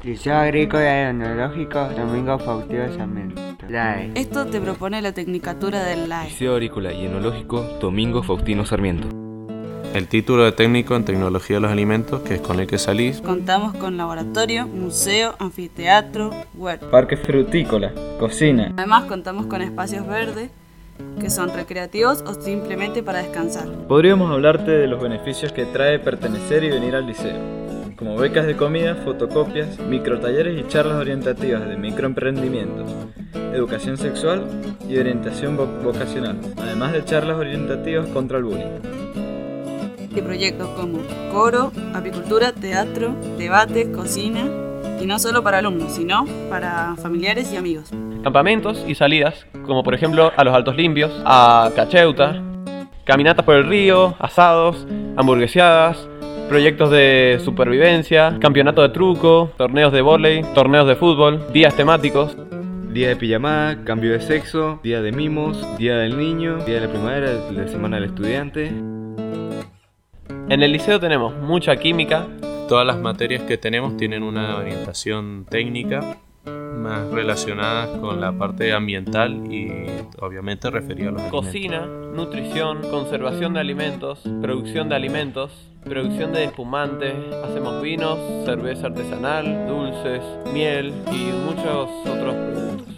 Liceo Agrícola y Enológico Domingo Faustino Sarmiento. LAE. Esto te propone la Tecnicatura del LAE. Liceo Agrícola y Enológico Domingo Faustino Sarmiento. El título de técnico en tecnología de los alimentos, que es con el que salís. Contamos con laboratorio, museo, anfiteatro, huerto. Parque frutícola, cocina. Además contamos con espacios verdes, que son recreativos o simplemente para descansar. Podríamos hablarte de los beneficios que trae pertenecer y venir al liceo, como becas de comida, fotocopias, microtalleres y charlas orientativas de microemprendimientos, educación sexual y orientación vocacional, además de charlas orientativas contra el bullying. Y proyectos como coro, apicultura, teatro, debate, cocina, y no solo para alumnos, sino para familiares y amigos. Campamentos y salidas, como por ejemplo a los Altos Limpios, a Cacheuta, caminatas por el río, asados, hamburgueseadas, proyectos de supervivencia, campeonato de truco, torneos de vóley, torneos de fútbol, días temáticos. Día de pijamada, cambio de sexo, día de mimos, día del niño, día de la primavera, la semana del estudiante. En el liceo tenemos mucha química. Todas las materias que tenemos tienen una orientación técnica más relacionadas con la parte ambiental y obviamente referida a los Cocina, nutrición, conservación de alimentos, producción de espumantes, hacemos vinos, cerveza artesanal, dulces, miel y muchos otros productos.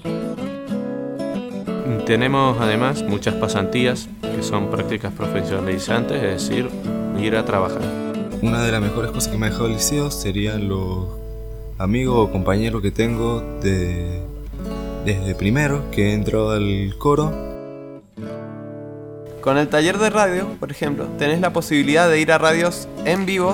Tenemos además muchas pasantías que son prácticas profesionalizantes, es decir, ir a trabajar. Una de las mejores cosas que me ha dejado el liceo serían los amigos o compañeros que tengo desde primero, que he entrado al coro. Con el taller de radio, por ejemplo, tenés la posibilidad de ir a radios en vivo.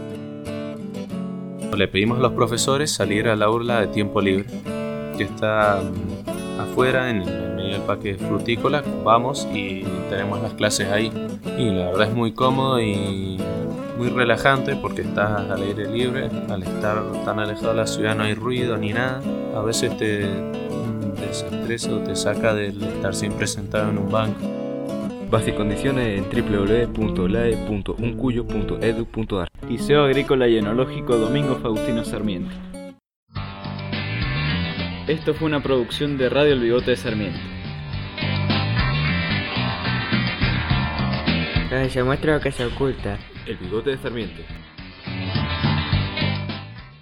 Le pedimos a los profesores salir al aula de tiempo libre, que está afuera en el medio del parque frutícola. Vamos y tenemos las clases ahí. Y la verdad es muy cómodo y muy relajante porque estás al aire libre. Al estar tan alejado de la ciudad no hay ruido ni nada. A veces te desestresa o te saca del estar siempre sentado en un banco. Bases y condiciones en www.lae.uncuyo.edu.ar. Liceo Agrícola y Enológico Domingo Faustino Sarmiento. Esto fue una producción de Radio El Bigote de Sarmiento. Donde se muestra lo que se oculta. El Bigote de Sarmiento.